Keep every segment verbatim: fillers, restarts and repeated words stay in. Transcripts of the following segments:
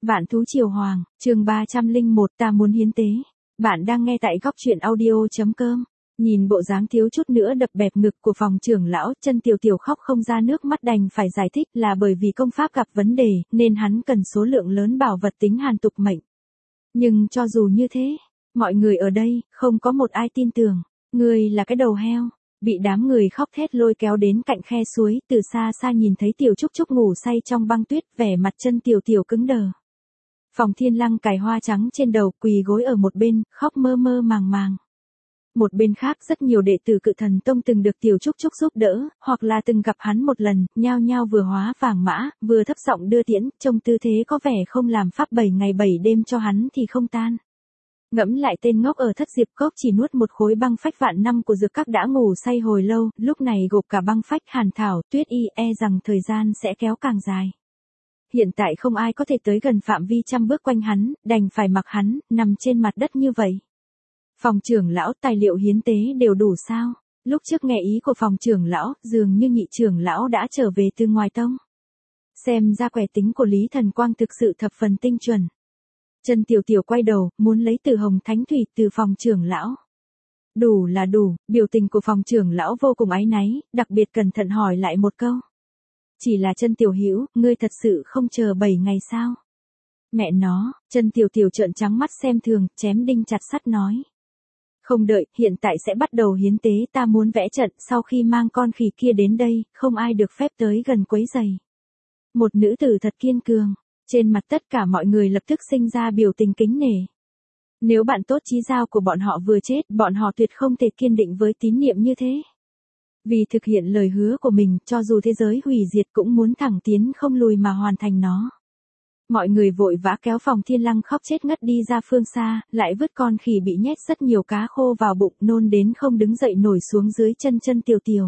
Vạn thú triều hoàng, chương ba trăm lẻ một ta muốn hiến tế. Bạn đang nghe tại góc truyện audio.com. Nhìn bộ dáng thiếu chút nữa đập bẹp ngực của phòng trưởng lão, Chân Tiểu Tiểu khóc không ra nước mắt, đành phải giải thích là bởi vì công pháp gặp vấn đề, nên hắn cần số lượng lớn bảo vật tính hàn tục mệnh. Nhưng cho dù như thế, mọi người ở đây, không có một ai tin tưởng. Ngươi là cái đầu heo. Bị đám người khóc thét lôi kéo đến cạnh khe suối, từ xa xa nhìn thấy Tiểu Trúc Trúc ngủ say trong băng tuyết, vẻ mặt Chân Tiểu Tiểu cứng đờ. Phòng Thiên Lăng cài hoa trắng trên đầu, quỳ gối ở một bên, khóc mơ mơ màng màng. Một bên khác rất nhiều đệ tử Cự Thần Tông từng được Tiểu Trúc Trúc giúp đỡ, hoặc là từng gặp hắn một lần, nhao nhao vừa hóa vàng mã, vừa thấp giọng đưa tiễn, trông tư thế có vẻ không làm pháp bảy ngày bảy đêm cho hắn thì không tan. Ngẫm lại tên ngốc ở Thất Diệp Cốc chỉ nuốt một khối băng phách vạn năm của dược các đã ngủ say hồi lâu, lúc này gộp cả băng phách, hàn thảo, tuyết y, e rằng thời gian sẽ kéo càng dài. Hiện tại không ai có thể tới gần phạm vi trăm bước quanh hắn, đành phải mặc hắn, nằm trên mặt đất như vậy. Phòng trưởng lão, tài liệu hiến tế đều đủ sao? Lúc trước nghe ý của phòng trưởng lão, dường như nhị trưởng lão đã trở về từ ngoài tông. Xem ra quẻ tính của Lý Thần Quang thực sự thập phần tinh chuẩn. Chân Tiểu Tiểu quay đầu, muốn lấy Tử Hồng Thánh Thủy từ phòng trưởng lão. Đủ là đủ, biểu tình của phòng trưởng lão vô cùng áy náy, đặc biệt cẩn thận hỏi lại một câu. Chỉ là Chân Tiểu Hữu, ngươi thật sự không chờ bảy ngày sao? Mẹ nó, Chân Tiểu Tiểu trợn trắng mắt xem thường, chém đinh chặt sắt nói. Không đợi, hiện tại sẽ bắt đầu hiến tế, ta muốn vẽ trận, sau khi mang con khỉ kia đến đây, không ai được phép tới gần quấy rầy. Một nữ tử thật kiên cường. Trên mặt tất cả mọi người lập tức sinh ra biểu tình kính nể. Nếu bạn tốt chí giao của bọn họ vừa chết, bọn họ tuyệt không thể kiên định với tín niệm như thế. Vì thực hiện lời hứa của mình, cho dù thế giới hủy diệt cũng muốn thẳng tiến không lùi mà hoàn thành nó. Mọi người vội vã kéo Phòng Thiên Lăng khóc chết ngất đi ra phương xa, lại vứt con khỉ bị nhét rất nhiều cá khô vào bụng, nôn đến không đứng dậy nổi xuống dưới chân Chân Tiểu Tiểu.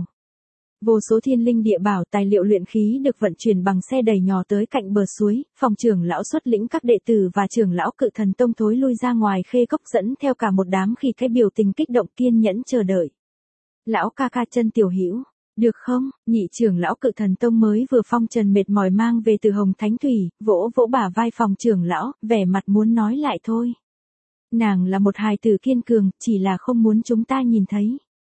Vô số thiên linh địa bảo, tài liệu luyện khí được vận chuyển bằng xe đẩy nhỏ tới cạnh bờ suối, phòng trưởng lão xuất lĩnh các đệ tử và trưởng lão Cự Thần Tông thối lui ra ngoài khê cốc, dẫn theo cả một đám khi cái biểu tình kích động kiên nhẫn chờ đợi. Lão ca ca Chân Tiểu Hữu, được không? Nhị trưởng lão Cự Thần Tông mới vừa phong trần mệt mỏi mang về Tử Hồng Thánh Thủy, vỗ vỗ bả vai phòng trưởng lão, vẻ mặt muốn nói lại thôi. Nàng là một hài tử kiên cường, chỉ là không muốn chúng ta nhìn thấy.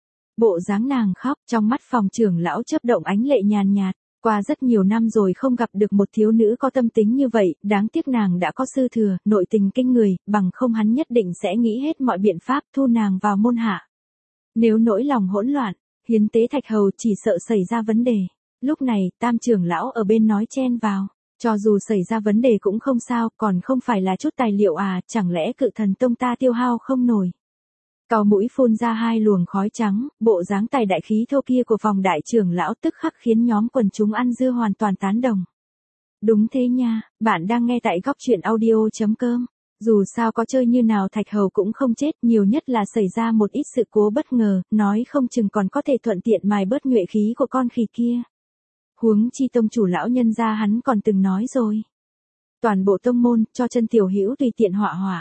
Bộ dáng nàng khóc, trong mắt phòng trưởng lão chớp động ánh lệ nhàn nhạt. Qua rất nhiều năm rồi không gặp được một thiếu nữ có tâm tính như vậy, đáng tiếc nàng đã có sư thừa, nội tình kinh người, bằng không hắn nhất định sẽ nghĩ hết mọi biện pháp thu nàng vào môn hạ. Nếu nỗi lòng hỗn loạn, hiến tế thạch hầu chỉ sợ xảy ra vấn đề. Lúc này, tam trưởng lão ở bên nói chen vào. Cho dù xảy ra vấn đề cũng không sao, còn không phải là chút tài liệu à, chẳng lẽ Cự Thần Tông ta tiêu hao không nổi. Cào mũi phun ra hai luồng khói trắng, bộ dáng tài đại khí thô kia của phòng đại trưởng lão tức khắc khiến nhóm quần chúng ăn dưa hoàn toàn tán đồng. Đúng thế nha, bạn đang nghe tại góc truyện audio.com. Dù sao có chơi như nào thạch hầu cũng không chết, nhiều nhất là xảy ra một ít sự cố bất ngờ, nói không chừng còn có thể thuận tiện mài bớt nhuệ khí của con khỉ kia. Huống chi tông chủ lão nhân gia hắn còn từng nói rồi. Toàn bộ tông môn, cho Chân Tiểu Hữu tùy tiện họa họa.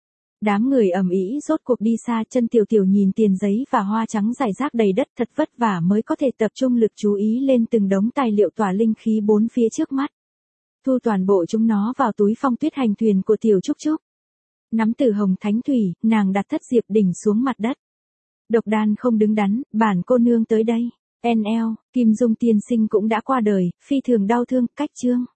Đám người ầm ĩ rốt cuộc đi xa, Chân Tiểu Tiểu nhìn tiền giấy và hoa trắng rải rác đầy đất, thật vất vả mới có thể tập trung lực chú ý lên từng đống tài liệu tỏa linh khí bốn phía trước mắt. Thu toàn bộ chúng nó vào túi phong tuyết hành thuyền của Tiểu Trúc Trúc. Nắm Tử Hồng Thánh Thủy, nàng đặt Thất Diệp đỉnh xuống mặt đất. Độc đan không đứng đắn, bản cô nương tới đây. en lờ, Kim Dung tiên sinh cũng đã qua đời, phi thường đau thương, cách chương.